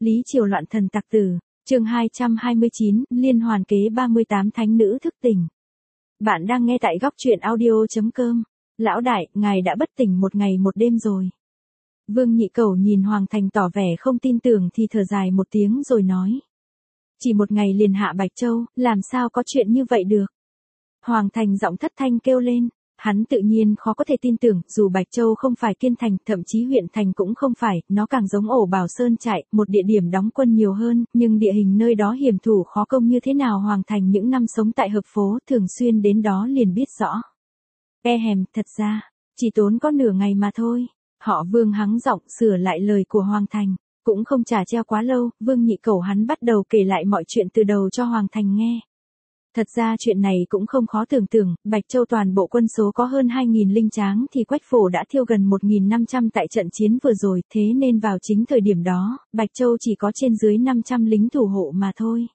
Lý Triều loạn thần tặc tử, chương 229, liên hoàn kế 38 thánh nữ thức tỉnh. Bạn đang nghe tại góc truyện audio.com. Lão đại, ngài đã bất tỉnh một ngày một đêm rồi. Vương Nhị Cẩu nhìn Hoàng Thành tỏ vẻ không tin tưởng thì thở dài một tiếng rồi nói. Chỉ một ngày liền hạ Bạch Châu, làm sao có chuyện như vậy được? Hoàng Thành giọng thất thanh kêu lên. Hắn tự nhiên khó có thể tin tưởng, dù Bạch Châu không phải Kiên Thành, thậm chí huyện thành cũng không phải, nó càng giống ổ Bảo Sơn trại, một địa điểm đóng quân nhiều hơn, nhưng địa hình nơi đó hiểm thủ khó công như thế nào. Hoàng Thành những năm sống tại hợp phố, thường xuyên đến đó liền biết rõ. Thật ra, chỉ tốn có nửa ngày mà thôi. Họ Vương hắng giọng sửa lại lời của Hoàng Thành, cũng không trả treo quá lâu. Vương Nhị Cẩu hắn bắt đầu kể lại mọi chuyện từ đầu cho Hoàng Thành nghe. Thật ra chuyện này cũng không khó tưởng tượng, Bạch Châu toàn bộ quân số có hơn 2.000 linh tráng thì Quách Phổ đã thiêu gần 1.500 tại trận chiến vừa rồi, thế nên vào chính thời điểm đó, Bạch Châu chỉ có trên dưới 500 lính thủ hộ mà thôi.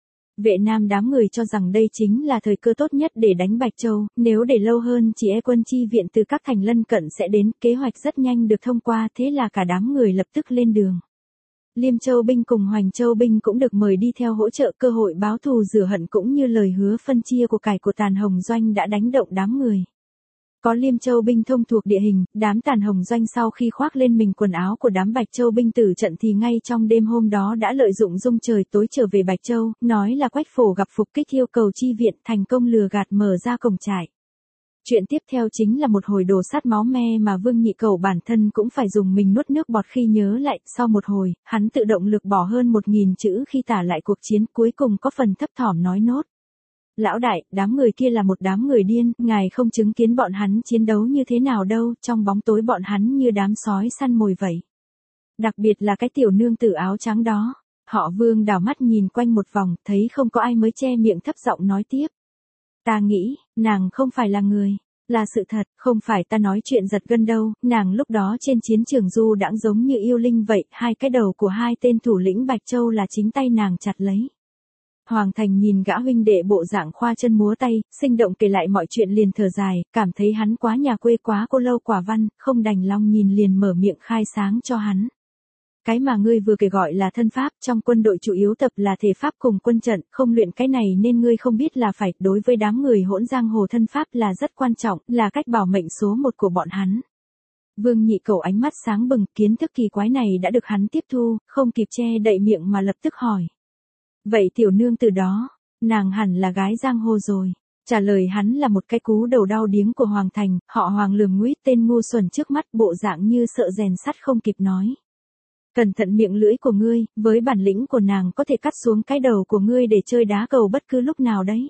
Vệ Nam đám người cho rằng đây chính là thời cơ tốt nhất để đánh Bạch Châu, nếu để lâu hơn chỉ e quân chi viện từ các thành lân cận sẽ đến, kế hoạch rất nhanh được thông qua, thế là cả đám người lập tức lên đường. Liêm Châu binh cùng Hoành Châu binh cũng được mời đi theo hỗ trợ, cơ hội báo thù rửa hận cũng như lời hứa phân chia của cải của Tàn Hồng Doanh đã đánh động đám người. Có Liêm Châu binh thông thuộc địa hình, đám Tàn Hồng Doanh sau khi khoác lên mình quần áo của đám Bạch Châu binh tử trận thì ngay trong đêm hôm đó đã lợi dụng rung trời tối trở về Bạch Châu, nói là Quách Phổ gặp phục kích yêu cầu chi viện, thành công lừa gạt mở ra cổng trại. Chuyện tiếp theo chính là một hồi đồ sát máu me mà Vương Nhị Cẩu bản thân cũng phải dùng mình nuốt nước bọt khi nhớ lại. Sau một hồi, hắn tự động lược bỏ hơn 1.000 chữ khi tả lại cuộc chiến, cuối cùng có phần thấp thỏm nói nốt. Lão đại, đám người kia là một đám người điên, ngài không chứng kiến bọn hắn chiến đấu như thế nào đâu, trong bóng tối bọn hắn như đám sói săn mồi vậy. Đặc biệt là cái tiểu nương tử áo trắng đó. Họ Vương đảo mắt nhìn quanh một vòng, thấy không có ai mới che miệng thấp giọng nói tiếp. Ta nghĩ, nàng không phải là người, là sự thật, không phải ta nói chuyện giật gân đâu, nàng lúc đó trên chiến trường du đãng giống như yêu linh vậy, hai cái đầu của hai tên thủ lĩnh Bạch Châu là chính tay nàng chặt lấy. Hoàng Thành nhìn gã huynh đệ bộ dạng khoa chân múa tay, sinh động kể lại mọi chuyện liền thở dài, cảm thấy hắn quá nhà quê quá cô lâu quả văn, không đành lòng nhìn liền mở miệng khai sáng cho hắn. Cái mà ngươi vừa kể gọi là thân pháp, trong quân đội chủ yếu tập là thể pháp cùng quân trận, không luyện cái này nên ngươi không biết là phải, đối với đám người hỗn giang hồ thân pháp là rất quan trọng, là cách bảo mệnh số một của bọn hắn. Vương Nhị Cẩu ánh mắt sáng bừng, kiến thức kỳ quái này đã được hắn tiếp thu, không kịp che đậy miệng mà lập tức hỏi. Vậy tiểu nương từ đó, nàng hẳn là gái giang hồ rồi. Trả lời hắn là một cái cú đầu đau điếng của Hoàng Thành, họ Hoàng lườm nguýt tên ngu xuẩn trước mắt, bộ dạng như sợ rèn sắt không kịp nói. Cẩn thận miệng lưỡi của ngươi, với bản lĩnh của nàng có thể cắt xuống cái đầu của ngươi để chơi đá cầu bất cứ lúc nào đấy.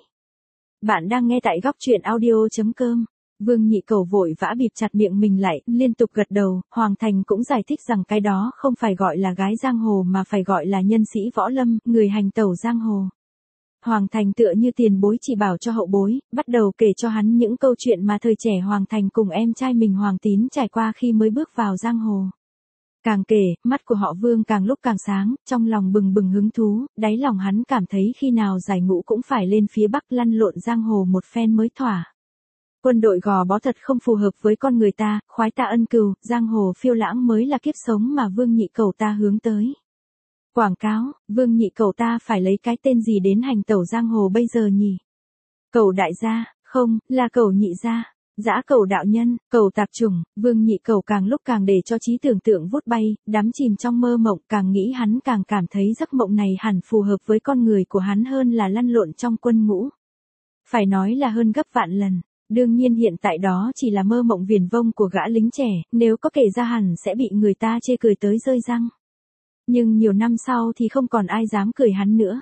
Bạn đang nghe tại góc truyện audio.com. Vương Nhị Cẩu vội vã bịt chặt miệng mình lại, liên tục gật đầu. Hoàng Thành cũng giải thích rằng cái đó không phải gọi là gái giang hồ mà phải gọi là nhân sĩ võ lâm, người hành tẩu giang hồ. Hoàng Thành tựa như tiền bối chỉ bảo cho hậu bối, bắt đầu kể cho hắn những câu chuyện mà thời trẻ Hoàng Thành cùng em trai mình Hoàng Tín trải qua khi mới bước vào giang hồ. Càng kể, mắt của họ Vương càng lúc càng sáng, trong lòng bừng bừng hứng thú, đáy lòng hắn cảm thấy khi nào giải ngũ cũng phải lên phía Bắc lăn lộn giang hồ một phen mới thỏa. Quân đội gò bó thật không phù hợp với con người ta, khoái ta ân cừu, giang hồ phiêu lãng mới là kiếp sống mà Vương Nhị Cẩu ta hướng tới. Quảng cáo, Vương Nhị Cẩu ta phải lấy cái tên gì đến hành tẩu giang hồ bây giờ nhỉ? Cẩu đại gia, không, là Cẩu nhị gia. Dã Cẩu đạo nhân, Cẩu tạp chủng. Vương Nhị Cẩu càng lúc càng để cho trí tưởng tượng vút bay, đắm chìm trong mơ mộng, càng nghĩ hắn càng cảm thấy giấc mộng này hẳn phù hợp với con người của hắn hơn là lăn lộn trong quân ngũ. Phải nói là hơn gấp vạn lần. Đương nhiên hiện tại đó chỉ là mơ mộng viển vông của gã lính trẻ, nếu có kể ra hẳn sẽ bị người ta chê cười tới rơi răng. Nhưng nhiều năm sau thì không còn ai dám cười hắn nữa.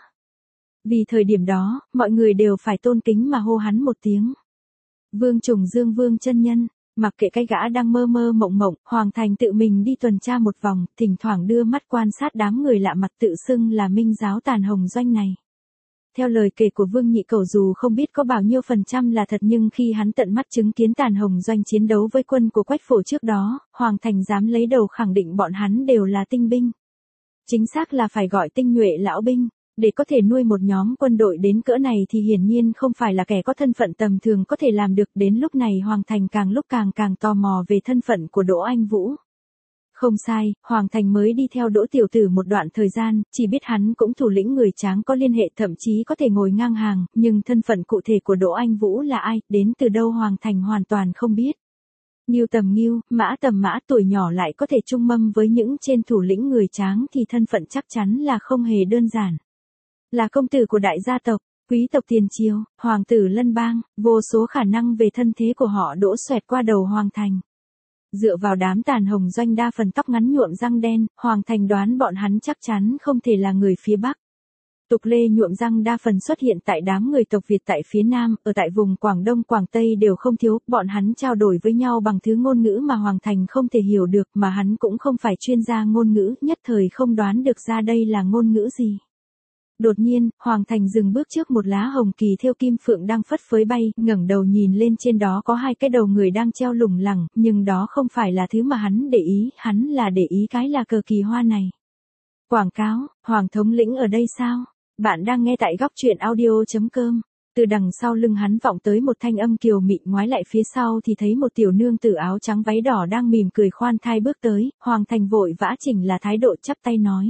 Vì thời điểm đó, mọi người đều phải tôn kính mà hô hắn một tiếng. Vương Trùng Dương Vương chân nhân, mặc kệ cái gã đang mơ mơ mộng mộng, Hoàng Thành tự mình đi tuần tra một vòng, thỉnh thoảng đưa mắt quan sát đám người lạ mặt tự xưng là Minh giáo Tàn Hồng Doanh này. Theo lời kể của Vương Nhị Cẩu dù không biết có bao nhiêu phần trăm là thật nhưng khi hắn tận mắt chứng kiến Tàn Hồng Doanh chiến đấu với quân của Quách Phổ trước đó, Hoàng Thành dám lấy đầu khẳng định bọn hắn đều là tinh binh. Chính xác là phải gọi tinh nhuệ lão binh. Để có thể nuôi một nhóm quân đội đến cỡ này thì hiển nhiên không phải là kẻ có thân phận tầm thường có thể làm được. Đến lúc này Hoàng Thành càng lúc càng tò mò về thân phận của Đỗ Anh Vũ. Không sai, Hoàng Thành mới đi theo Đỗ Tiểu Tử một đoạn thời gian, chỉ biết hắn cũng thủ lĩnh người Tráng có liên hệ, thậm chí có thể ngồi ngang hàng, nhưng thân phận cụ thể của Đỗ Anh Vũ là ai, đến từ đâu Hoàng Thành hoàn toàn không biết. Ngưu tầm Ngưu, Mã tầm Mã, tuổi nhỏ lại có thể chung mâm với những trên thủ lĩnh người Tráng thì thân phận chắc chắn là không hề đơn giản. Là công tử của đại gia tộc, quý tộc tiền triều, hoàng tử lân bang, vô số khả năng về thân thế của họ đỗ xoẹt qua đầu Hoàng Thành. Dựa vào đám tàn hồng doanh đa phần tóc ngắn nhuộm răng đen, Hoàng Thành đoán bọn hắn chắc chắn không thể là người phía Bắc. Tục lê nhuộm răng đa phần xuất hiện tại đám người tộc Việt tại phía Nam, ở tại vùng Quảng Đông Quảng Tây đều không thiếu, bọn hắn trao đổi với nhau bằng thứ ngôn ngữ mà Hoàng Thành không thể hiểu được, mà hắn cũng không phải chuyên gia ngôn ngữ, nhất thời không đoán được ra đây là ngôn ngữ gì. Đột nhiên, Hoàng Thành dừng bước trước một lá hồng kỳ thêu kim phượng đang phất phới bay, ngẩng đầu nhìn lên, trên đó có hai cái đầu người đang treo lủng lẳng, nhưng đó không phải là thứ mà hắn để ý, hắn là để ý cái là cờ kỳ hoa này. Quảng cáo, Hoàng thống lĩnh ở đây sao? Bạn đang nghe tại góc truyện audio.com. Từ đằng sau lưng hắn vọng tới một thanh âm kiều mị, ngoái lại phía sau thì thấy một tiểu nương tử áo trắng váy đỏ đang mỉm cười khoan thai bước tới, Hoàng Thành vội vã chỉnh là thái độ chắp tay nói.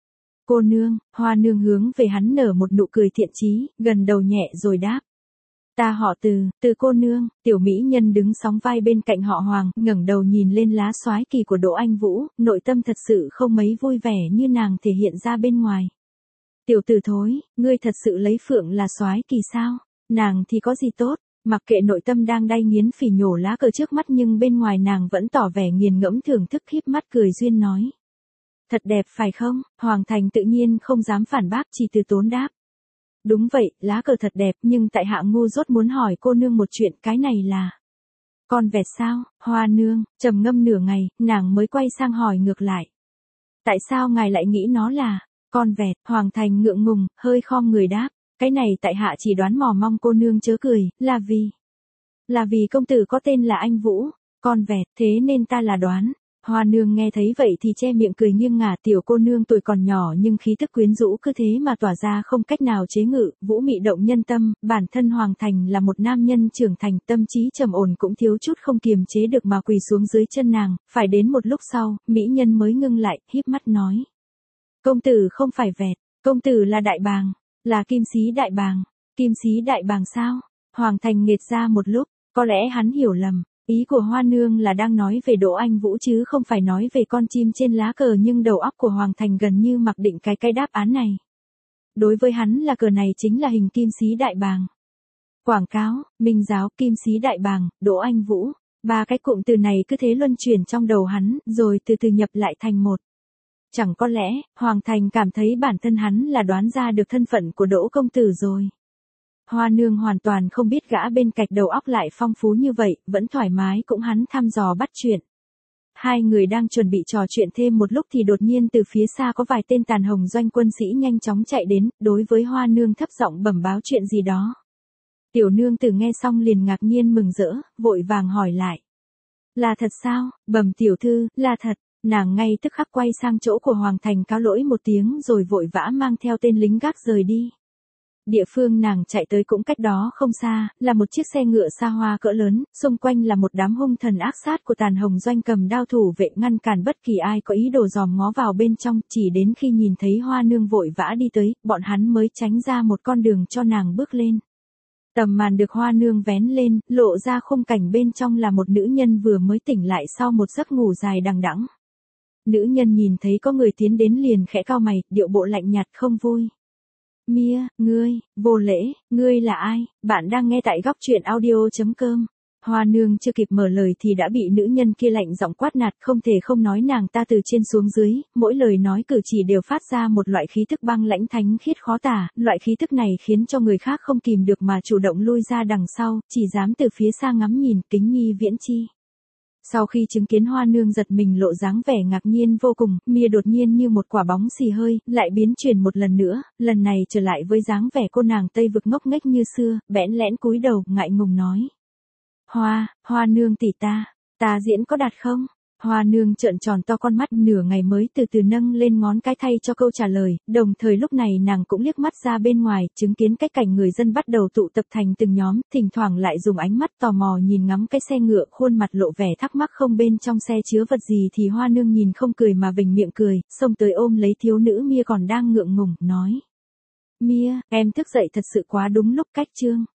Cô nương, Hoa nương hướng về hắn nở một nụ cười thiện chí, gần đầu nhẹ rồi đáp. Ta họ Từ cô nương, tiểu mỹ nhân đứng sóng vai bên cạnh họ Hoàng, ngẩng đầu nhìn lên lá soái kỳ của Đỗ Anh Vũ, nội tâm thật sự không mấy vui vẻ như nàng thể hiện ra bên ngoài. Tiểu tử thối, ngươi thật sự lấy phượng là soái kỳ sao? Nàng thì có gì tốt? Mặc kệ nội tâm đang đay nghiến phỉ nhổ lá cờ trước mắt nhưng bên ngoài nàng vẫn tỏ vẻ nghiền ngẫm thưởng thức, híp mắt cười duyên nói. Thật đẹp phải không? Hoàng Thành tự nhiên không dám phản bác, chỉ từ tốn đáp. Đúng vậy, lá cờ thật đẹp, nhưng tại hạ ngu dốt muốn hỏi cô nương một chuyện, cái này là con vẹt sao? Hoa nương trầm ngâm nửa ngày, nàng mới quay sang hỏi ngược lại. Tại sao ngài lại nghĩ nó là con vẹt? Hoàng Thành ngượng ngùng, hơi khom người đáp. Cái này tại hạ chỉ đoán, mò mong cô nương chớ cười, là vì công tử có tên là Anh Vũ, con vẹt, thế nên ta là đoán. Hoa nương nghe thấy vậy thì che miệng cười nghiêng ngả, tiểu cô nương tuổi còn nhỏ nhưng khí tức quyến rũ cứ thế mà tỏa ra không cách nào chế ngự, vũ mị động nhân tâm, bản thân Hoàng Thành là một nam nhân trưởng thành, tâm trí trầm ổn cũng thiếu chút không kiềm chế được mà quỳ xuống dưới chân nàng, phải đến một lúc sau, mỹ nhân mới ngưng lại, híp mắt nói. Công tử không phải vẹt, công tử là đại bàng, là kim sĩ đại bàng. Kim sĩ đại bàng sao? Hoàng Thành nghệt ra một lúc, có lẽ hắn hiểu lầm. Ý của Hoa nương là đang nói về Đỗ Anh Vũ chứ không phải nói về con chim trên lá cờ, nhưng đầu óc của Hoàng Thành gần như mặc định cái đáp án này. Đối với hắn là cờ này chính là hình kim sĩ đại bàng. Quảng cáo, minh giáo, kim sĩ đại bàng, Đỗ Anh Vũ. Ba cái cụm từ này cứ thế luân chuyển trong đầu hắn, rồi từ từ nhập lại thành một. Chẳng có lẽ, Hoàng Thành cảm thấy bản thân hắn là đoán ra được thân phận của Đỗ công tử rồi. Hoa nương hoàn toàn không biết gã bên cạnh đầu óc lại phong phú như vậy, vẫn thoải mái cũng hắn thăm dò bắt chuyện. Hai người đang chuẩn bị trò chuyện thêm một lúc thì đột nhiên từ phía xa có vài tên tàn hồng doanh quân sĩ nhanh chóng chạy đến, đối với Hoa nương thấp giọng bẩm báo chuyện gì đó. Tiểu nương tử nghe xong liền ngạc nhiên mừng rỡ, vội vàng hỏi lại. Là thật sao? Bẩm tiểu thư, là thật. Nàng ngay tức khắc quay sang chỗ của Hoàng Thành cáo lỗi một tiếng rồi vội vã mang theo tên lính gác rời đi. Địa phương nàng chạy tới cũng cách đó không xa, là một chiếc xe ngựa xa hoa cỡ lớn, xung quanh là một đám hung thần ác sát của tàn hồng doanh cầm đao thủ vệ ngăn cản bất kỳ ai có ý đồ dòm ngó vào bên trong, chỉ đến khi nhìn thấy Hoa nương vội vã đi tới, bọn hắn mới tránh ra một con đường cho nàng bước lên. Tầm màn được Hoa nương vén lên, lộ ra khung cảnh bên trong là một nữ nhân vừa mới tỉnh lại sau một giấc ngủ dài đằng đẵng. Nữ nhân nhìn thấy có người tiến đến liền khẽ cau mày, điệu bộ lạnh nhạt không vui. Mia, ngươi, vô lễ, ngươi là ai? Bạn đang nghe tại góc truyện audio.com. Hoa nương chưa kịp mở lời thì đã bị nữ nhân kia lạnh giọng quát nạt, không thể không nói nàng ta từ trên xuống dưới, mỗi lời nói cử chỉ đều phát ra một loại khí tức băng lãnh thánh khiết khó tả, loại khí tức này khiến cho người khác không kìm được mà chủ động lui ra đằng sau, chỉ dám từ phía xa ngắm nhìn, kính nhi viễn chi. Sau khi chứng kiến Hoa nương giật mình lộ dáng vẻ ngạc nhiên vô cùng, Mia đột nhiên như một quả bóng xì hơi, lại biến chuyển một lần nữa, lần này trở lại với dáng vẻ cô nàng Tây vực ngốc nghếch như xưa, bẽn lẽn cúi đầu, ngại ngùng nói. Hoa nương tỷ ta diễn có đạt không? Hoa nương trợn tròn to con mắt, nửa ngày mới từ từ nâng lên ngón cái thay cho câu trả lời, đồng thời lúc này nàng cũng liếc mắt ra bên ngoài, chứng kiến cái cảnh người dân bắt đầu tụ tập thành từng nhóm, thỉnh thoảng lại dùng ánh mắt tò mò nhìn ngắm cái xe ngựa, khuôn mặt lộ vẻ thắc mắc không bên trong xe chứa vật gì thì Hoa nương nhìn không cười mà vểnh miệng cười, xông tới ôm lấy thiếu nữ Mia còn đang ngượng ngùng, nói. Mia, em thức dậy thật sự quá đúng lúc cách chương.